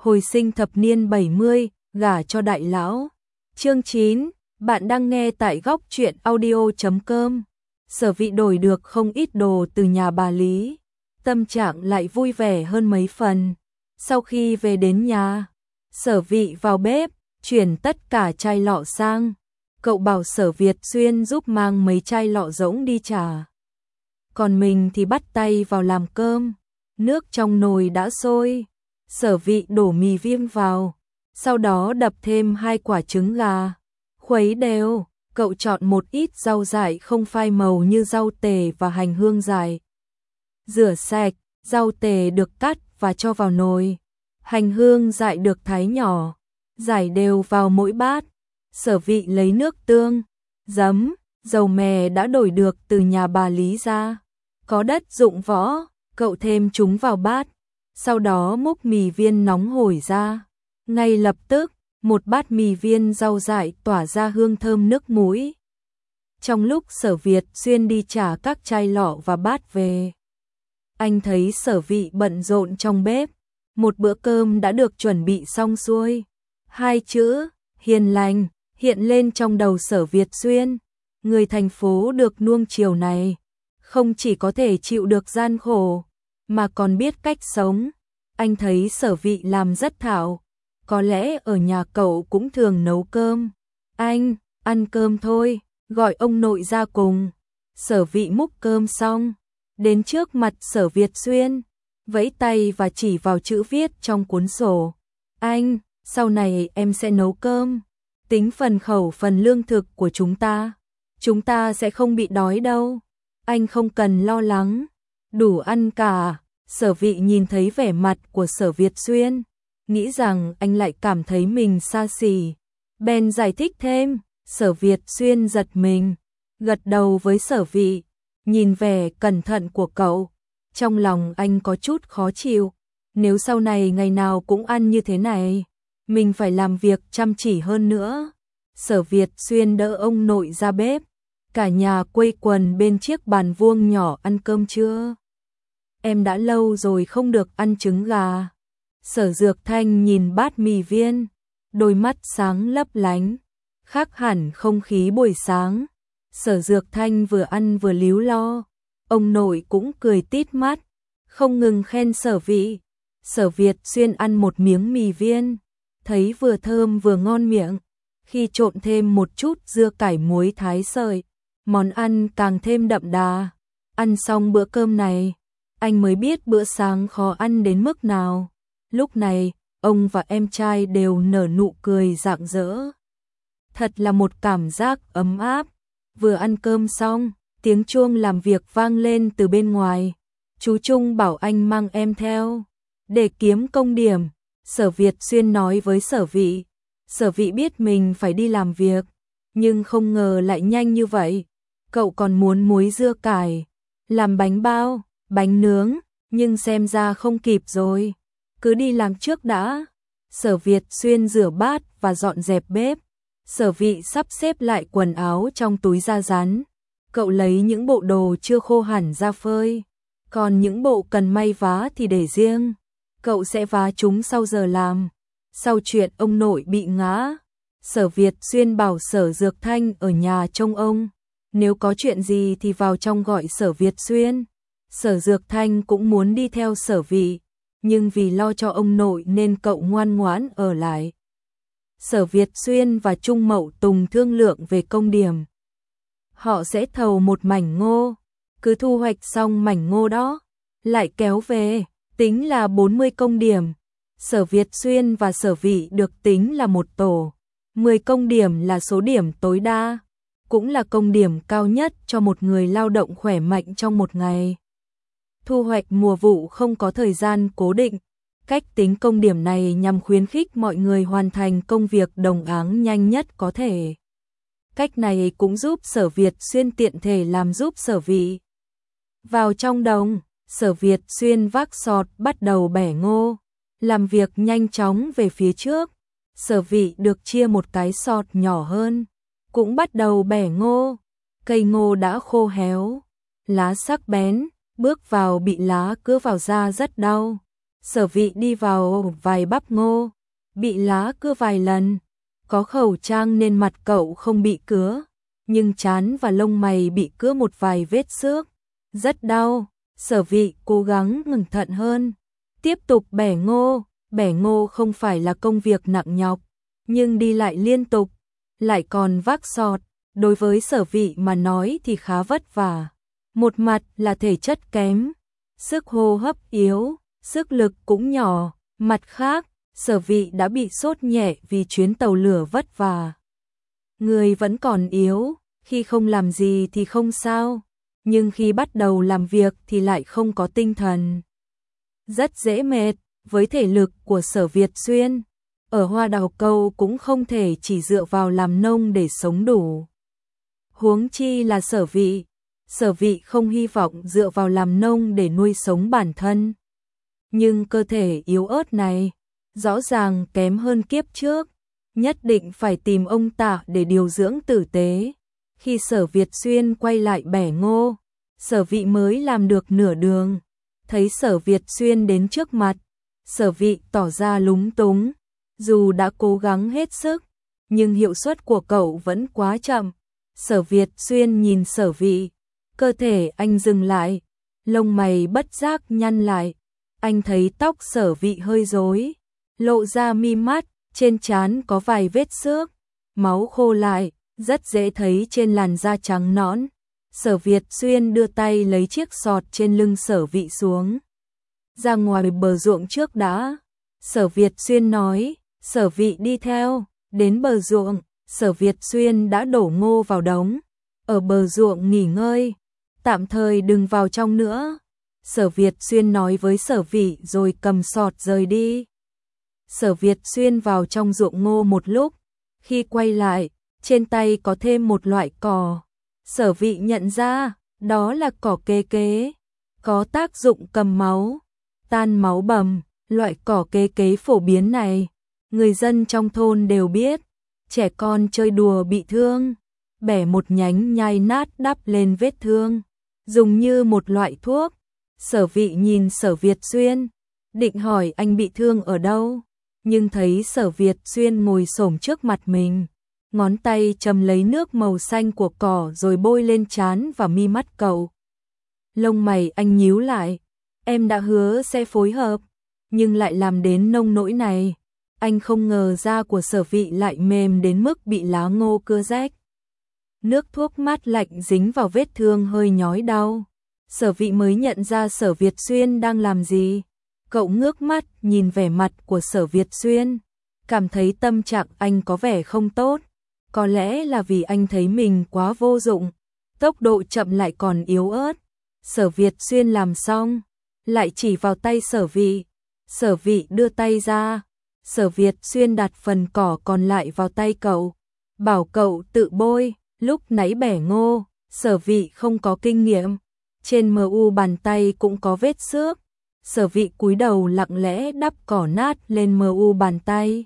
hồi sinh thập niên 70, gả cho đại lão. Chương 9, bạn đang nghe tại góc truyện audio.com. Sở Vị đổi được không ít đồ từ nhà bà Lý, tâm trạng lại vui vẻ hơn mấy phần. Sau khi về đến nhà, Sở Vị vào bếp, chuyển tất cả chai lọ sang. Cậu bảo Sở Việt Xuyên giúp mang mấy chai lọ rỗng đi trả. Còn mình thì bắt tay vào làm cơm. Nước trong nồi đã sôi, Sở Vị đổ mì viêm vào, sau đó đập thêm 2 quả trứng gà. Khuấy đều, cậu chọn một ít rau dại không phai màu như rau tề và hành hương dại. Rửa sạch, rau tề được cắt và cho vào nồi. Hành hương dại được thái nhỏ, rải đều vào mỗi bát. Sở Vị lấy nước tương, giấm, dầu mè đã đổi được từ nhà bà Lý ra. Có đất dụng võ, cậu thêm chúng vào bát. Sau đó múc mì viên nóng hổi ra. Ngay lập tức, một bát mì viên rau dại tỏa ra hương thơm nước mũi. Trong lúc Sở Việt Xuyên đi trả các chai lọ và bát về, anh thấy Sở Vị bận rộn trong bếp. Một bữa cơm đã được chuẩn bị xong xuôi. 2 chữ hiền lành hiện lên trong đầu Sở Việt Xuyên. Người thành phố được nuông chiều này không chỉ có thể chịu được gian khổ, mà còn biết cách sống. Anh thấy Sở Vị làm rất thạo. Có lẽ ở nhà cậu cũng thường nấu cơm. Anh, ăn cơm thôi, gọi ông nội ra cùng. Sở Vị múc cơm xong, đến trước mặt Sở Việt Xuyên, vẫy tay và chỉ vào chữ viết trong cuốn sổ. Anh, sau này em sẽ nấu cơm. Tính phần khẩu phần lương thực của chúng ta sẽ không bị đói đâu. Anh không cần lo lắng, đủ ăn cả. Sở Vị nhìn thấy vẻ mặt của Sở Việt Xuyên, nghĩ rằng anh lại cảm thấy mình xa xỉ. Bèn giải thích thêm. Sở Việt Xuyên giật mình, gật đầu với Sở Vị, nhìn vẻ cẩn thận của cậu. Trong lòng anh có chút khó chịu. Nếu sau này ngày nào cũng ăn như thế này, mình phải làm việc chăm chỉ hơn nữa. Sở Việt Xuyên đỡ ông nội ra bếp. Cả nhà quây quần bên chiếc bàn vuông nhỏ ăn cơm trưa. Em đã lâu rồi không được ăn trứng gà. Sở Dược Thanh nhìn bát mì viên, đôi mắt sáng lấp lánh, khác hẳn không khí buổi sáng. Sở Dược Thanh vừa ăn vừa líu lo. Ông nội cũng cười tít mắt, không ngừng khen Sở Vị. Sở Việt Xuyên ăn một miếng mì viên, thấy vừa thơm vừa ngon miệng. Khi trộn thêm một chút dưa cải muối thái sợi, món ăn càng thêm đậm đà. Ăn xong bữa cơm này, anh mới biết bữa sáng khó ăn đến mức nào. Lúc này, ông và em trai đều nở nụ cười rạng rỡ. Thật là một cảm giác ấm áp. Vừa ăn cơm xong, tiếng chuông làm việc vang lên từ bên ngoài. Chú Trung bảo anh mang em theo để kiếm công điểm. Sở Việt Xuyên nói với Sở Vị. Sở Vị biết mình phải đi làm việc, nhưng không ngờ lại nhanh như vậy. Cậu còn muốn muối dưa cải, làm bánh bao, bánh nướng, nhưng xem ra không kịp rồi. Cứ đi làm trước đã. Sở Việt Xuyên rửa bát và dọn dẹp bếp. Sở Vị sắp xếp lại quần áo trong túi da rắn. Cậu lấy những bộ đồ chưa khô hẳn ra phơi, còn những bộ cần may vá thì để riêng. Cậu sẽ vá chúng sau giờ làm. Sau chuyện ông nội bị ngã, Sở Việt Xuyên bảo Sở Dược Thanh ở nhà trông ông. Nếu có chuyện gì thì vào trong gọi Sở Việt Xuyên. Sở Dược Thanh cũng muốn đi theo Sở Vị, nhưng vì lo cho ông nội nên cậu ngoan ngoãn ở lại. Sở Việt Xuyên và Trung Mậu Tùng thương lượng về công điểm. Họ sẽ thầu một mảnh ngô, cứ thu hoạch xong mảnh ngô đó, lại kéo về, tính là 40 công điểm. Sở Việt Xuyên và Sở Vị được tính là một tổ. 10 công điểm là số điểm tối đa, cũng là công điểm cao nhất cho một người lao động khỏe mạnh trong một ngày. Thu hoạch mùa vụ không có thời gian cố định. Cách tính công điểm này nhằm khuyến khích mọi người hoàn thành công việc đồng áng nhanh nhất có thể. Cách này cũng giúp Sở Việt Xuyên tiện thể làm giúp Sở Vị. Vào trong đồng, Sở Việt Xuyên vác sọt bắt đầu bẻ ngô, làm việc nhanh chóng về phía trước. Sở Vị được chia một cái sọt nhỏ hơn, cũng bắt đầu bẻ ngô. Cây ngô đã khô héo, lá sắc bén, bước vào bị lá cứa vào da rất đau. Sở Vị đi vào vài bắp ngô, bị lá cưa vài lần. Có khẩu trang nên mặt cậu không bị cứa, nhưng trán và lông mày bị cứa một vài vết xước. Rất đau, Sở Vị cố gắng cẩn thận hơn. Tiếp tục bẻ ngô không phải là công việc nặng nhọc, nhưng đi lại liên tục, lại còn vác sọt, đối với Sở Vị mà nói thì khá vất vả. Một mặt là thể chất kém, sức hô hấp yếu, sức lực cũng nhỏ, mặt khác, Sở Vị đã bị sốt nhẹ vì chuyến tàu lửa vất vả. Người vẫn còn yếu, khi không làm gì thì không sao, nhưng khi bắt đầu làm việc thì lại không có tinh thần. Rất dễ mệt, với thể lực của Sở Việt Xuyên, ở Hoa Đào Câu cũng không thể chỉ dựa vào làm nông để sống đủ. Huống chi là Sở Vị. Sở Vị không hy vọng dựa vào làm nông để nuôi sống bản thân. Nhưng cơ thể yếu ớt này, rõ ràng kém hơn kiếp trước, nhất định phải tìm ông Tạ để điều dưỡng tử tế. Khi Sở Việt Xuyên quay lại bẻ ngô, Sở Vị mới làm được nửa đường. Thấy Sở Việt Xuyên đến trước mặt, Sở Vị tỏ ra lúng túng. Dù đã cố gắng hết sức, nhưng hiệu suất của cậu vẫn quá chậm. Sở Việt Xuyên nhìn Sở Vị, cơ thể anh dừng lại, lông mày bất giác nhăn lại. Anh thấy tóc Sở Vị hơi rối, lộ ra mi mắt, trên trán có vài vết xước, máu khô lại, rất dễ thấy trên làn da trắng nõn. Sở Việt Xuyên đưa tay lấy chiếc sọt trên lưng Sở Vị xuống. Ra ngoài bờ ruộng trước đã, Sở Việt Xuyên nói. Sở Vị đi theo, đến bờ ruộng, Sở Việt Xuyên đã đổ ngô vào đống, ở bờ ruộng nghỉ ngơi, tạm thời đừng vào trong nữa. Sở Việt Xuyên nói với Sở Vị rồi cầm sọt rời đi. Sở Việt Xuyên vào trong ruộng ngô một lúc, khi quay lại, trên tay có thêm một loại cỏ. Sở Vị nhận ra, đó là cỏ kê kế, có tác dụng cầm máu, tan máu bầm. Loại cỏ kê kế phổ biến này, người dân trong thôn đều biết. Trẻ con chơi đùa bị thương, bẻ một nhánh nhai nát đắp lên vết thương, dùng như một loại thuốc. Sở Vị nhìn Sở Việt Xuyên, định hỏi anh bị thương ở đâu, nhưng thấy Sở Việt Xuyên ngồi xổm trước mặt mình, ngón tay chầm lấy nước màu xanh của cỏ rồi bôi lên trán và mi mắt cậu. Lông mày anh nhíu lại, em đã hứa sẽ phối hợp, nhưng lại làm đến nông nỗi này. Anh không ngờ da của Sở Vị lại mềm đến mức bị lá ngô cưa rách. Nước thuốc mát lạnh dính vào vết thương hơi nhói đau. Sở Vị mới nhận ra Sở Việt Xuyên đang làm gì. Cậu ngước mắt nhìn vẻ mặt của Sở Việt Xuyên, cảm thấy tâm trạng anh có vẻ không tốt. Có lẽ là vì anh thấy mình quá vô dụng, tốc độ chậm lại còn yếu ớt. Sở Việt Xuyên làm xong, lại chỉ vào tay Sở Vị. Sở Vị đưa tay ra, Sở Việt Xuyên đặt phần cỏ còn lại vào tay cậu, bảo cậu tự bôi. Lúc nãy bẻ ngô, Sở Vị không có kinh nghiệm, trên mu bàn tay cũng có vết xước. Sở Vị cúi đầu lặng lẽ đắp cỏ nát lên mu bàn tay.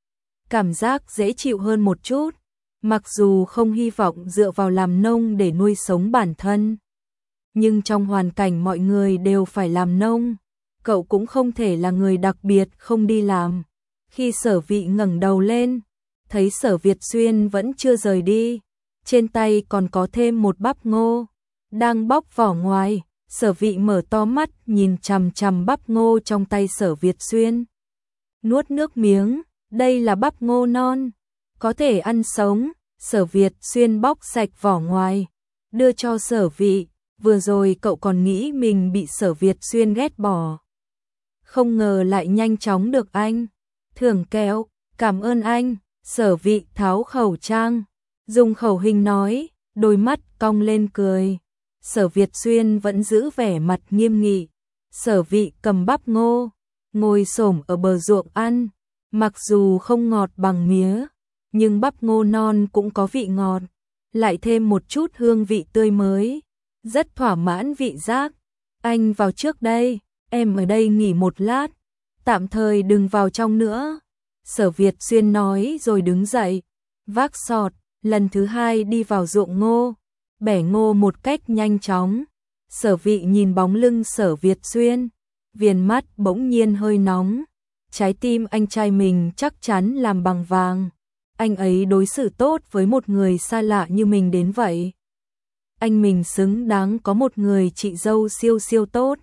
Cảm giác dễ chịu hơn một chút, mặc dù không hy vọng dựa vào làm nông để nuôi sống bản thân. Nhưng trong hoàn cảnh mọi người đều phải làm nông, cậu cũng không thể là người đặc biệt không đi làm. Khi Sở Vị ngẩng đầu lên, thấy Sở Việt Xuyên vẫn chưa rời đi, trên tay còn có thêm một bắp ngô đang bóc vỏ ngoài. Sở Vị mở to mắt nhìn chằm chằm bắp ngô trong tay Sở Việt Xuyên, nuốt nước miếng. Đây là bắp ngô non, có thể ăn sống. Sở Việt Xuyên bóc sạch vỏ ngoài, đưa cho Sở Vị. Vừa rồi cậu còn nghĩ mình bị Sở Việt Xuyên ghét bỏ, không ngờ lại nhanh chóng được anh thưởng kẹo. Cảm ơn anh. Sở Vị tháo khẩu trang, dùng khẩu hình nói, đôi mắt cong lên cười. Sở Việt Xuyên vẫn giữ vẻ mặt nghiêm nghị. Sở Vị cầm bắp ngô, ngồi xổm ở bờ ruộng ăn. Mặc dù không ngọt bằng mía, nhưng bắp ngô non cũng có vị ngọt, lại thêm một chút hương vị tươi mới, rất thỏa mãn vị giác. Anh vào trước đây, em ở đây nghỉ một lát, tạm thời đừng vào trong nữa. Sở Việt Xuyên nói rồi đứng dậy, vác sọt, lần thứ hai đi vào ruộng ngô, bẻ ngô một cách nhanh chóng. Sở Vị nhìn bóng lưng Sở Việt Xuyên, viền mắt bỗng nhiên hơi nóng. Trái tim anh trai mình chắc chắn làm bằng vàng. Anh ấy đối xử tốt với một người xa lạ như mình đến vậy. Anh mình xứng đáng có một người chị dâu siêu siêu tốt.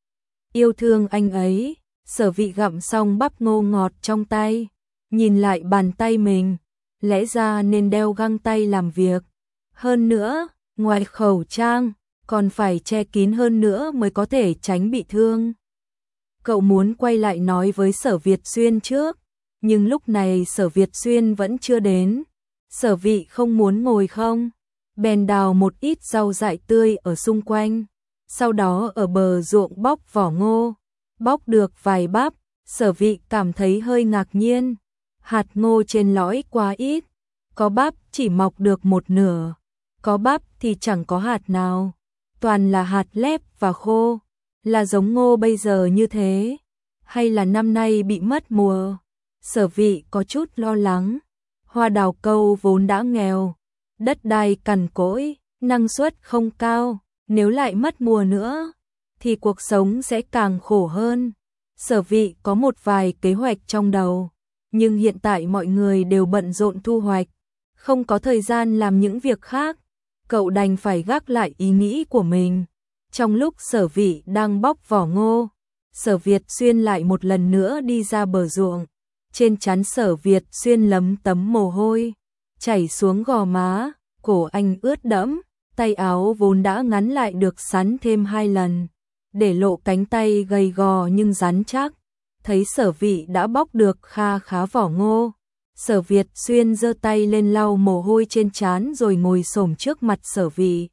Yêu thương anh ấy. Sở Vị gặm xong bắp ngô ngọt trong tay, nhìn lại bàn tay mình, lẽ ra nên đeo găng tay làm việc. Hơn nữa, ngoài khẩu trang, còn phải che kín hơn nữa mới có thể tránh bị thương. Cậu muốn quay lại nói với Sở Việt Xuyên trước, nhưng lúc này Sở Việt Xuyên vẫn chưa đến. Sở Vị không muốn ngồi không, bèn đào một ít rau dại tươi ở xung quanh, sau đó ở bờ ruộng bóc vỏ ngô. Bóc được vài bắp, Sở Vị cảm thấy hơi ngạc nhiên. Hạt ngô trên lõi quá ít, có bắp chỉ mọc được một nửa, có bắp thì chẳng có hạt nào, toàn là hạt lép và khô. Là giống ngô bây giờ như thế, hay là năm nay bị mất mùa? Sở Vị có chút lo lắng. Hoa đào câu vốn đã nghèo, đất đai cằn cỗi, năng suất không cao, nếu lại mất mùa nữa thì cuộc sống sẽ càng khổ hơn. Sở Vị có một vài kế hoạch trong đầu, nhưng hiện tại mọi người đều bận rộn thu hoạch, không có thời gian làm những việc khác. Cậu đành phải gác lại ý nghĩ của mình. Trong lúc Sở Vị đang bóc vỏ ngô, Sở Việt Xuyên lại một lần nữa đi ra bờ ruộng. Trên trán Sở Việt Xuyên lấm tấm mồ hôi, chảy xuống gò má, cổ anh ướt đẫm, tay áo vốn đã ngắn lại được sắn thêm 2 lần, để lộ cánh tay gầy gò nhưng rắn chắc. Thấy Sở Vị đã bóc được kha khá vỏ ngô, Sở Việt Xuyên giơ tay lên lau mồ hôi trên trán rồi ngồi xổm trước mặt Sở Vị.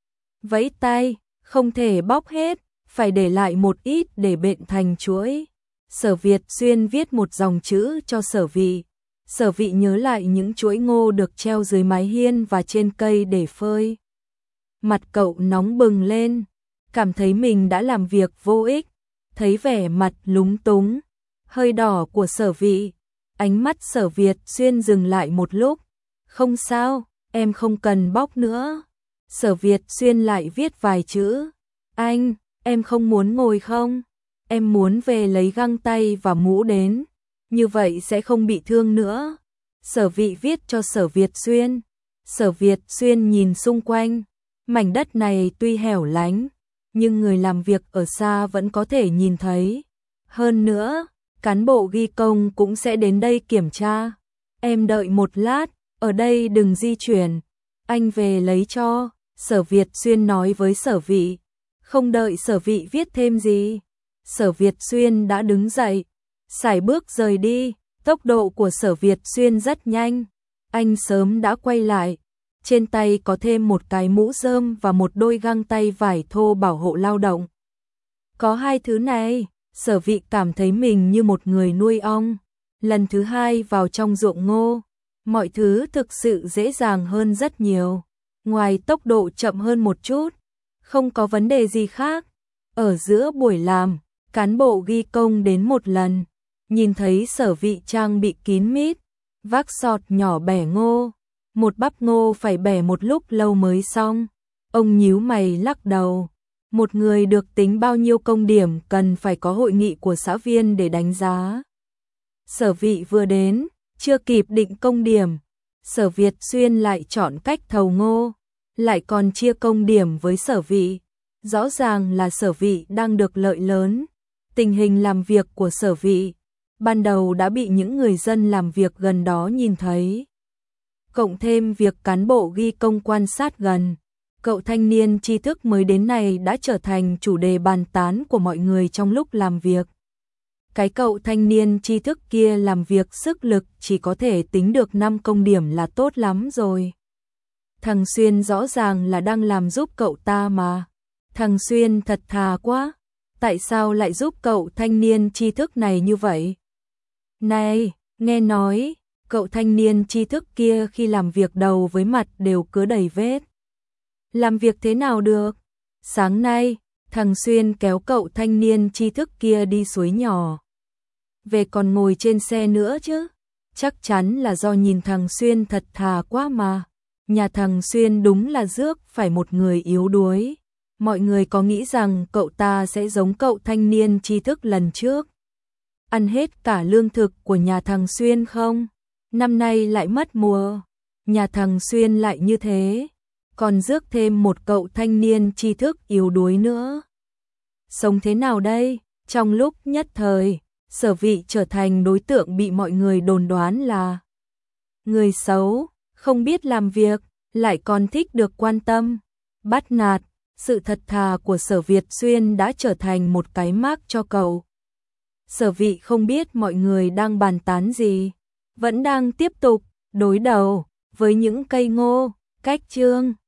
Vẫy tay, không thể bóc hết, phải để lại một ít để bện thành chuỗi. Sở Việt Xuyên viết một dòng chữ cho Sở Vị. Sở Vị nhớ lại những chuỗi ngô được treo dưới mái hiên và trên cây để phơi. Mặt cậu nóng bừng lên, cảm thấy mình đã làm việc vô ích. Thấy vẻ mặt lúng túng, hơi đỏ của Sở Vị, ánh mắt Sở Việt Xuyên dừng lại một lúc. Không sao, em không cần bóc nữa. Sở Việt Xuyên lại viết vài chữ. Anh, em không muốn ngồi không? Em muốn về lấy găng tay và mũ đến, như vậy sẽ không bị thương nữa. Sở Vị viết cho Sở Việt Xuyên. Sở Việt Xuyên nhìn xung quanh, mảnh đất này tuy hẻo lánh, nhưng người làm việc ở xa vẫn có thể nhìn thấy. Hơn nữa, cán bộ ghi công cũng sẽ đến đây kiểm tra. Em đợi một lát, ở đây đừng di chuyển, anh về lấy cho. Sở Việt Xuyên nói với Sở Vị. Không đợi Sở Vị viết thêm gì, Sở Việt Xuyên đã đứng dậy, sải bước rời đi. Tốc độ của Sở Việt Xuyên rất nhanh, anh sớm đã quay lại. Trên tay có thêm một cái mũ rơm và một đôi găng tay vải thô bảo hộ lao động. Có hai thứ này, Sở Vị cảm thấy mình như một người nuôi ong. Lần thứ hai vào trong ruộng ngô, mọi thứ thực sự dễ dàng hơn rất nhiều. Ngoài tốc độ chậm hơn một chút, không có vấn đề gì khác. Ở giữa buổi làm, cán bộ ghi công đến một lần, nhìn thấy Sở Vị trang bị kín mít, vác sọt nhỏ bẻ ngô. Một bắp ngô phải bẻ một lúc lâu mới xong. Ông nhíu mày lắc đầu. Một người được tính bao nhiêu công điểm cần phải có hội nghị của xã viên để đánh giá. Sở Vị vừa đến, chưa kịp định công điểm, Sở Việt Xuyên lại chọn cách thầu ngô, lại còn chia công điểm với Sở Vị. Rõ ràng là Sở Vị đang được lợi lớn. Tình hình làm việc của Sở Vị ban đầu đã bị những người dân làm việc gần đó nhìn thấy. Cộng thêm việc cán bộ ghi công quan sát gần, cậu thanh niên tri thức mới đến này đã trở thành chủ đề bàn tán của mọi người trong lúc làm việc. Cái cậu thanh niên tri thức kia làm việc sức lực chỉ có thể tính được 5 công điểm là tốt lắm rồi. Thằng Xuyên rõ ràng là đang làm giúp cậu ta mà. Thằng Xuyên thật thà quá, tại sao lại giúp cậu thanh niên tri thức này như vậy? Này, nghe nói, cậu thanh niên tri thức kia khi làm việc đầu với mặt đều cứ đầy vết. Làm việc thế nào được? Sáng nay, thằng Xuyên kéo cậu thanh niên tri thức kia đi suối nhỏ. Về còn ngồi trên xe nữa chứ? Chắc chắn là do nhìn thằng Xuyên thật thà quá mà. Nhà thằng Xuyên đúng là rước phải một người yếu đuối. Mọi người có nghĩ rằng cậu ta sẽ giống cậu thanh niên tri thức lần trước, ăn hết cả lương thực của nhà thằng Xuyên không? Năm nay lại mất mùa, nhà thằng Xuyên lại như thế, còn rước thêm một cậu thanh niên tri thức yếu đuối nữa. Sống thế nào đây? Trong lúc nhất thời, Sở Vị trở thành đối tượng bị mọi người đồn đoán là người xấu, không biết làm việc, lại còn thích được quan tâm, bắt nạt. Sự thật thà của Sở Việt Xuyên đã trở thành một cái mác cho cậu. Sở Vị không biết mọi người đang bàn tán gì, vẫn đang tiếp tục đối đầu với những cây ngô, cách chương.